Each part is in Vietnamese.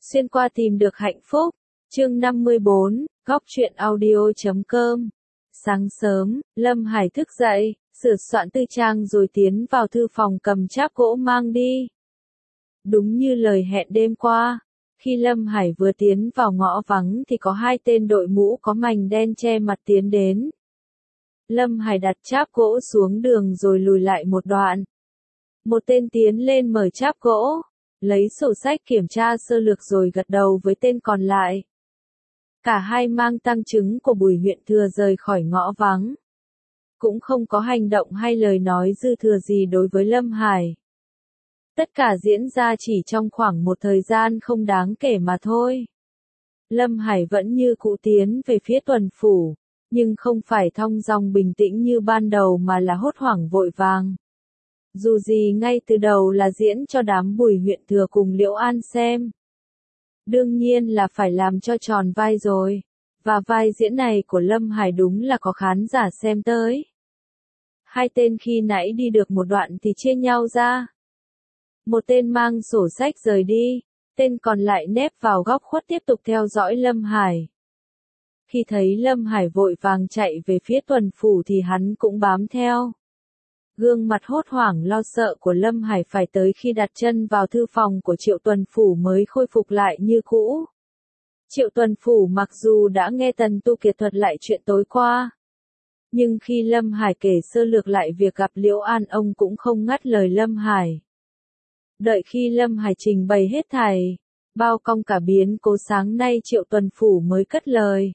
Xuyên qua tìm được hạnh phúc. Chương 54, góc truyện audio.com. Sáng sớm, Lâm Hải thức dậy, sửa soạn tư trang rồi tiến vào thư phòng cầm cháp gỗ mang đi. Đúng như lời hẹn đêm qua, khi Lâm Hải vừa tiến vào ngõ vắng thì có hai tên đội mũ có mành đen che mặt tiến đến. Lâm Hải đặt cháp gỗ xuống đường rồi lùi lại một đoạn. Một tên tiến lên mở cháp gỗ, lấy sổ sách kiểm tra sơ lược rồi gật đầu với tên còn lại. Cả hai mang tang chứng của Bùi huyện thừa rời khỏi ngõ vắng. Cũng không có hành động hay lời nói dư thừa gì đối với Lâm Hải. Tất cả diễn ra chỉ trong khoảng một thời gian không đáng kể mà thôi. Lâm Hải vẫn như cũ tiến về phía tuần phủ, nhưng không phải thong dong bình tĩnh như ban đầu mà là hốt hoảng vội vàng. Dù gì ngay từ đầu là diễn cho đám Bùi huyện thừa cùng Liễu An xem. Đương nhiên là phải làm cho tròn vai rồi, và vai diễn này của Lâm Hải đúng là có khán giả xem tới. Hai tên khi nãy đi được một đoạn thì chia nhau ra. Một tên mang sổ sách rời đi, tên còn lại nép vào góc khuất tiếp tục theo dõi Lâm Hải. Khi thấy Lâm Hải vội vàng chạy về phía tuần phủ thì hắn cũng bám theo. Gương mặt hốt hoảng lo sợ của Lâm Hải phải tới khi đặt chân vào thư phòng của Triệu Tuần Phủ mới khôi phục lại như cũ. Triệu Tuần Phủ mặc dù đã nghe Tần Tu Kiệt thuật lại chuyện tối qua, nhưng khi Lâm Hải kể sơ lược lại việc gặp Liễu An ông cũng không ngắt lời Lâm Hải. Đợi khi Lâm Hải trình bày hết thảy, bao cong cả biến cố sáng nay Triệu Tuần Phủ mới cất lời.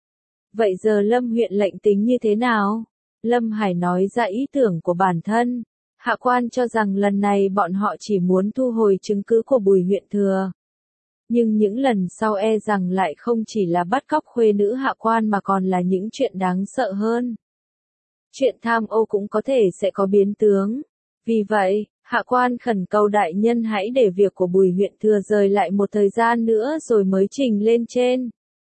Vậy giờ Lâm huyện lệnh tính như thế nào? Lâm Hải nói ra ý tưởng của bản thân. Hạ quan cho rằng lần này bọn họ chỉ muốn thu hồi chứng cứ của Bùi huyện thừa. Nhưng những lần sau e rằng lại không chỉ là bắt cóc khuê nữ hạ quan mà còn là những chuyện đáng sợ hơn. Chuyện tham ô cũng có thể sẽ có biến tướng. Vì vậy, hạ quan khẩn cầu đại nhân hãy để việc của Bùi huyện thừa rời lại một thời gian nữa rồi mới trình lên trên.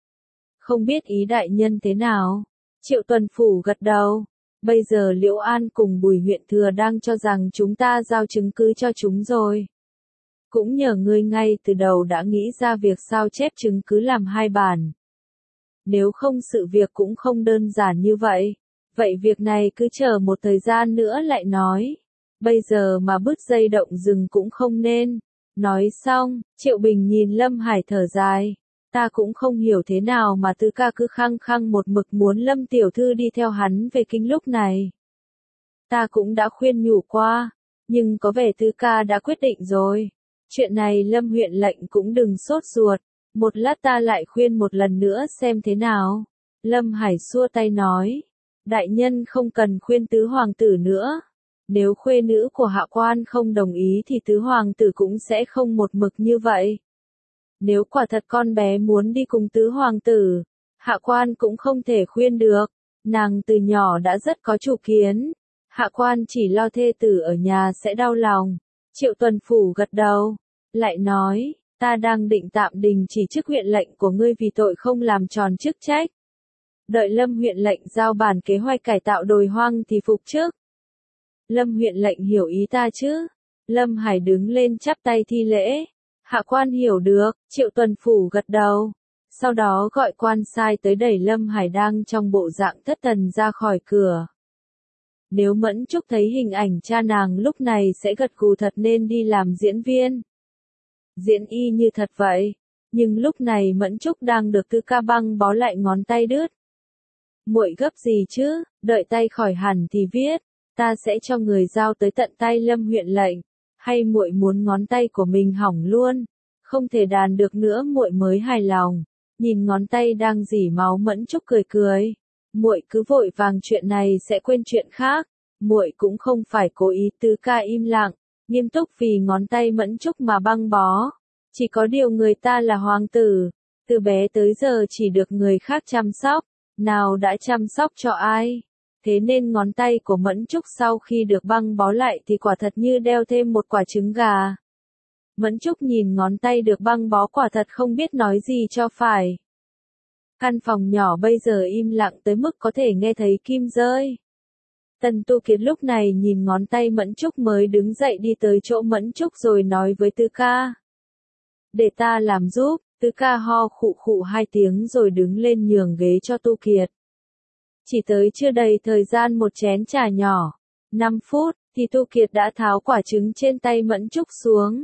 Không biết ý đại nhân thế nào? Triệu Tuần Phủ gật đầu. Bây giờ Liễu An cùng Bùi huyện thừa đang cho rằng chúng ta giao chứng cứ cho chúng rồi. Cũng nhờ ngươi ngay từ đầu đã nghĩ ra việc sao chép chứng cứ làm hai bản. Nếu không sự việc cũng không đơn giản như vậy. Vậy việc này cứ chờ một thời gian nữa lại nói. Bây giờ mà bứt dây động rừng cũng không nên. Nói xong, Triệu Bình nhìn Lâm Hải thở dài. Ta cũng không hiểu thế nào mà Tứ ca cứ khăng khăng một mực muốn Lâm tiểu thư đi theo hắn về kinh lúc này. Ta cũng đã khuyên nhủ qua, nhưng có vẻ Tứ ca đã quyết định rồi. Chuyện này Lâm huyện lệnh cũng đừng sốt ruột, một lát ta lại khuyên một lần nữa xem thế nào. Lâm Hải xua tay nói, đại nhân không cần khuyên tứ hoàng tử nữa. Nếu khuê nữ của hạ quan không đồng ý thì tứ hoàng tử cũng sẽ không một mực như vậy. Nếu quả thật con bé muốn đi cùng tứ hoàng tử, hạ quan cũng không thể khuyên được. Nàng từ nhỏ đã rất có chủ kiến. Hạ quan chỉ lo thê tử ở nhà sẽ đau lòng. Triệu Tuần Phủ gật đầu. Lại nói, ta đang định tạm đình chỉ chức huyện lệnh của ngươi vì tội không làm tròn chức trách. Đợi Lâm huyện lệnh giao bản kế hoạch cải tạo đồi hoang thì phục chức. Lâm huyện lệnh hiểu ý ta chứ? Lâm Hải đứng lên chắp tay thi lễ. Hạ quan hiểu được, Triệu Tuần Phủ gật đầu. Sau đó gọi quan sai tới đẩy Lâm Hải đang trong bộ dạng thất thần ra khỏi cửa. Nếu Mẫn Trúc thấy hình ảnh cha nàng lúc này sẽ gật gù thật nên đi làm diễn viên. Diễn y như thật vậy, nhưng lúc này Mẫn Trúc đang được Tứ ca băng bó lại ngón tay đứt. Muội gấp gì chứ, đợi tay khỏi hẳn thì viết, ta sẽ cho người giao tới tận tay Lâm huyện lệnh. Hay muội muốn ngón tay của mình hỏng luôn, không thể đàn được nữa muội mới hài lòng. Nhìn ngón tay đang rỉ máu Mẫn Trúc cười cười. Muội cứ vội vàng chuyện này sẽ quên chuyện khác. Muội cũng không phải cố ý. Tứ ca im lặng, nghiêm túc vì ngón tay Mẫn Trúc mà băng bó. Chỉ có điều người ta là hoàng tử, từ bé tới giờ chỉ được người khác chăm sóc, nào đã chăm sóc cho ai. Thế nên ngón tay của Mẫn Trúc sau khi được băng bó lại thì quả thật như đeo thêm một quả trứng gà. Mẫn Trúc nhìn ngón tay được băng bó quả thật không biết nói gì cho phải. Căn phòng nhỏ bây giờ im lặng tới mức có thể nghe thấy kim rơi. Tần Tu Kiệt lúc này nhìn ngón tay Mẫn Trúc mới đứng dậy đi tới chỗ Mẫn Trúc rồi nói với Tứ ca. Để ta làm giúp, Tứ ca ho khụ khụ 2 tiếng rồi đứng lên nhường ghế cho Tu Kiệt. Chỉ tới chưa đầy thời gian một chén trà nhỏ, 5 phút, thì Tu Kiệt đã tháo quả trứng trên tay Mẫn Trúc xuống.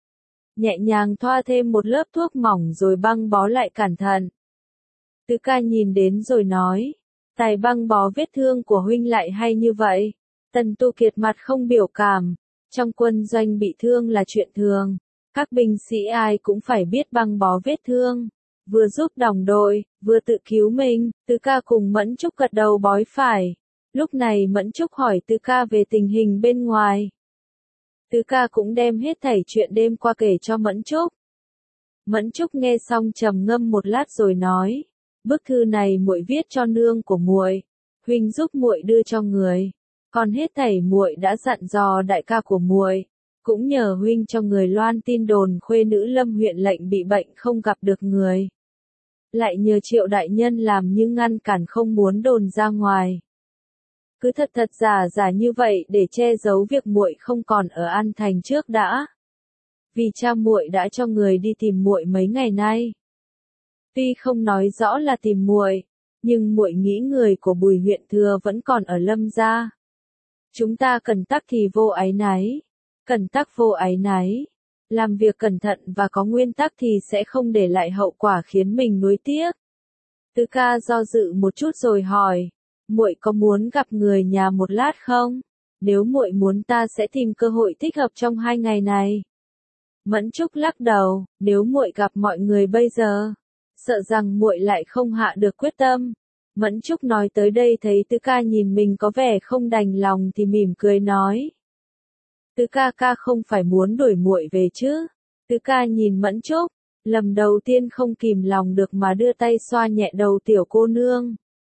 Nhẹ nhàng thoa thêm một lớp thuốc mỏng rồi băng bó lại cẩn thận. Tứ ca nhìn đến rồi nói, tài băng bó vết thương của huynh lại hay như vậy. Tần Tu Kiệt mặt không biểu cảm, trong quân doanh bị thương là chuyện thường, các binh sĩ ai cũng phải biết băng bó vết thương, vừa giúp đồng đội, vừa tự cứu mình. Tứ ca cùng Mẫn Trúc gật đầu bói phải. Lúc này Mẫn Trúc hỏi Tứ ca về tình hình bên ngoài. Tứ ca cũng đem hết thảy chuyện đêm qua kể cho Mẫn Trúc. Mẫn Trúc nghe xong trầm ngâm một lát rồi nói, bức thư này muội viết cho nương của muội, huynh giúp muội đưa cho người, còn hết thảy muội đã dặn dò đại ca của muội, cũng nhờ huynh cho người loan tin đồn khuê nữ Lâm huyện lệnh bị bệnh không gặp được người. Lại nhờ Triệu đại nhân làm như ngăn cản không muốn đồn ra ngoài. Cứ thật thật giả giả như vậy để che giấu việc muội không còn ở An Thành trước đã. Vì cha muội đã cho người đi tìm muội mấy ngày nay. Tuy không nói rõ là tìm muội, nhưng muội nghĩ người của Bùi huyện thừa vẫn còn ở Lâm gia. Chúng ta cần tắc thì vô áy náy, cần tắc vô áy náy. Làm việc cẩn thận và có nguyên tắc thì sẽ không để lại hậu quả khiến mình nuối tiếc. Tứ ca do dự một chút rồi hỏi, muội có muốn gặp người nhà một lát không? Nếu muội muốn ta sẽ tìm cơ hội thích hợp trong 2 ngày này. Mẫn Trúc lắc đầu, nếu muội gặp mọi người bây giờ, sợ rằng muội lại không hạ được quyết tâm. Mẫn Trúc nói tới đây thấy Tứ ca nhìn mình có vẻ không đành lòng thì mỉm cười nói. Tứ ca ca không phải muốn đuổi muội về chứ? Tứ ca nhìn Mẫn Trúc, lần đầu tiên không kìm lòng được mà đưa tay xoa nhẹ đầu tiểu cô nương.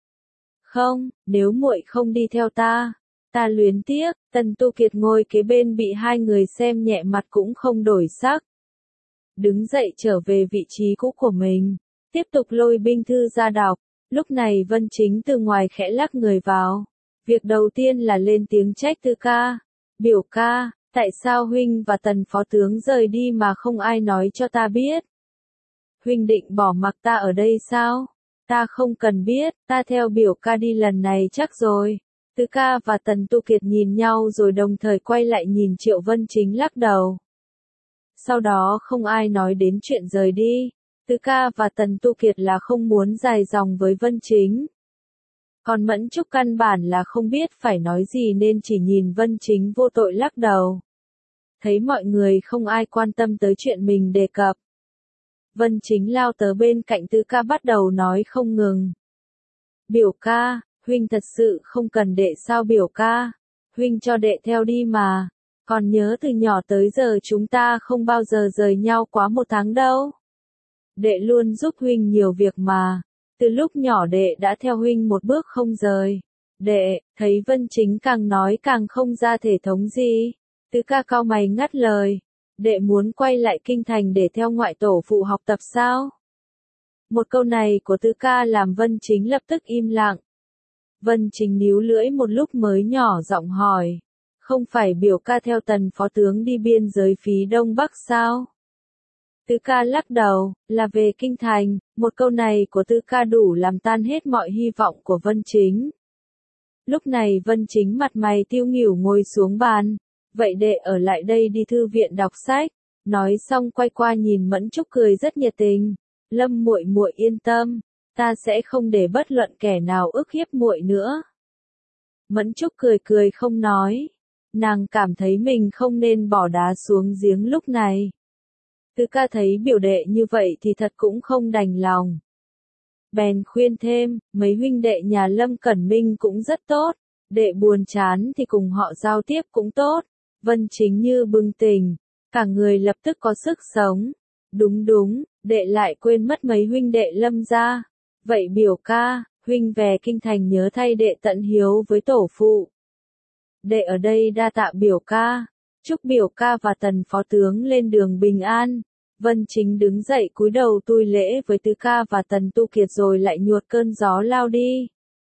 Không, nếu muội không đi theo ta luyến tiếc. Tần Tu Kiệt ngồi kế bên bị hai người xem nhẹ mặt cũng không đổi sắc. Đứng dậy trở về vị trí cũ của mình, tiếp tục lôi binh thư ra đọc. Lúc này Vân Chính từ ngoài khẽ lắc người vào. Việc đầu tiên là lên tiếng trách Tứ ca. Biểu ca, tại sao huynh và Tần phó tướng rời đi mà không ai nói cho ta biết? Huynh định bỏ mặc ta ở đây sao? Ta không cần biết, ta theo biểu ca đi lần này chắc rồi. Tứ ca và Tần Tu Kiệt nhìn nhau rồi đồng thời quay lại nhìn Triệu Vân Chính lắc đầu. Sau đó không ai nói đến chuyện rời đi. Tứ ca và Tần Tu Kiệt là không muốn dài dòng với Vân Chính. Còn Mẫn Trúc căn bản là không biết phải nói gì nên chỉ nhìn Vân Chính vô tội lắc đầu. Thấy mọi người không ai quan tâm tới chuyện mình đề cập. Vân Chính lao tới bên cạnh Tứ ca bắt đầu nói không ngừng. Biểu ca, huynh thật sự không cần đệ sao biểu ca? Huynh cho đệ theo đi mà. Còn nhớ từ nhỏ tới giờ chúng ta không bao giờ rời nhau quá 1 tháng đâu. Đệ luôn giúp huynh nhiều việc mà. Từ lúc nhỏ đệ đã theo huynh một bước không rời. Đệ, thấy Vân Chính càng nói càng không ra thể thống gì. Tứ ca cau mày ngắt lời. Đệ muốn quay lại kinh thành để theo ngoại tổ phụ học tập sao? Một câu này của Tứ ca làm Vân Chính lập tức im lặng. Vân Chính níu lưỡi một lúc mới nhỏ giọng hỏi. Không phải biểu ca theo Tần phó tướng đi biên giới phía Đông Bắc sao? Tứ ca lắc đầu, là về kinh thành. Một câu này của Tứ ca đủ làm tan hết mọi hy vọng của Vân Chính. Lúc này Vân Chính mặt mày tiêu nghỉu ngồi xuống bàn. Vậy đệ ở lại đây đi thư viện đọc sách. Nói xong quay qua nhìn Mẫn Trúc cười rất nhiệt tình. Lâm muội muội yên tâm, ta sẽ không để bất luận kẻ nào ức hiếp muội nữa. Mẫn Trúc cười cười không nói. Nàng cảm thấy mình không nên bỏ đá xuống giếng lúc này. Tứ ca thấy biểu đệ như vậy thì thật cũng không đành lòng. Bèn khuyên thêm, mấy huynh đệ nhà Lâm Cẩn Minh cũng rất tốt. Đệ buồn chán thì cùng họ giao tiếp cũng tốt. Vân Chính như bừng tỉnh, cả người lập tức có sức sống. Đúng đúng, đệ lại quên mất mấy huynh đệ Lâm gia. Vậy biểu ca, huynh về kinh thành nhớ thay đệ tận hiếu với tổ phụ. Đệ ở đây đa tạ biểu ca. Chúc biểu ca và Tần phó tướng lên đường bình an. Vân Chính đứng dậy cúi đầu tui lễ với Tứ ca và Tần Tu Kiệt rồi lại nhuột cơn gió lao đi.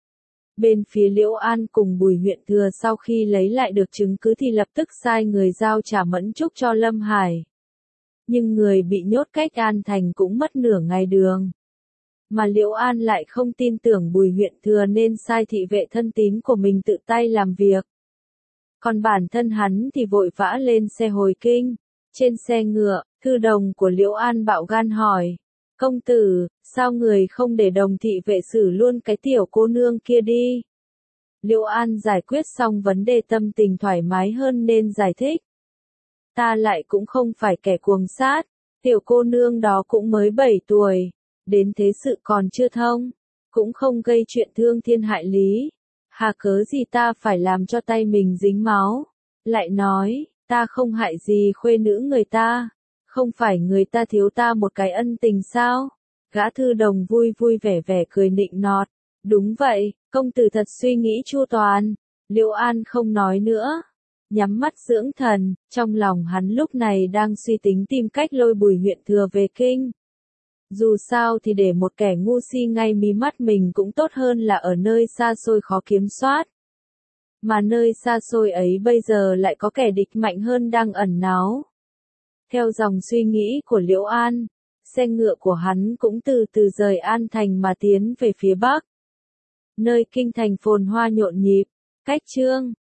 Bên phía Liễu An cùng Bùi huyện thừa sau khi lấy lại được chứng cứ thì lập tức sai người giao trả Mẫn Trúc cho Lâm Hải. nhưng người bị nhốt cách An Thành cũng mất nửa ngày đường. Mà Liễu An lại không tin tưởng Bùi huyện thừa nên sai thị vệ thân tín của mình tự tay làm việc. Còn bản thân hắn thì vội vã lên xe hồi kinh. Trên xe ngựa, thư đồng của Liễu An bạo gan hỏi. Công tử, sao người không để đồng thị vệ xử luôn cái tiểu cô nương kia đi? Liễu An giải quyết xong vấn đề tâm tình thoải mái hơn nên giải thích. Ta lại cũng không phải kẻ cuồng sát, tiểu cô nương đó cũng mới 7 tuổi, đến thế sự còn chưa thông, cũng không gây chuyện thương thiên hại lý. Hà cớ gì ta phải làm cho tay mình dính máu? Lại nói, ta không hại gì khuê nữ người ta, không phải người ta thiếu ta một cái ân tình sao? Gã thư đồng vui vui vẻ vẻ cười nịnh nọt. Đúng vậy, công tử thật suy nghĩ chu toàn. Liễu An không nói nữa, nhắm mắt dưỡng thần, trong lòng hắn lúc này đang suy tính tìm cách lôi Bùi huyện thừa về kinh. Dù sao thì để một kẻ ngu si ngay mí mắt mình cũng tốt hơn là ở nơi xa xôi khó kiểm soát. Mà nơi xa xôi ấy bây giờ lại có kẻ địch mạnh hơn đang ẩn náu. Theo dòng suy nghĩ của Liễu An, xe ngựa của hắn cũng từ từ rời An Thành mà tiến về phía bắc. Nơi kinh thành phồn hoa nhộn nhịp, cách chương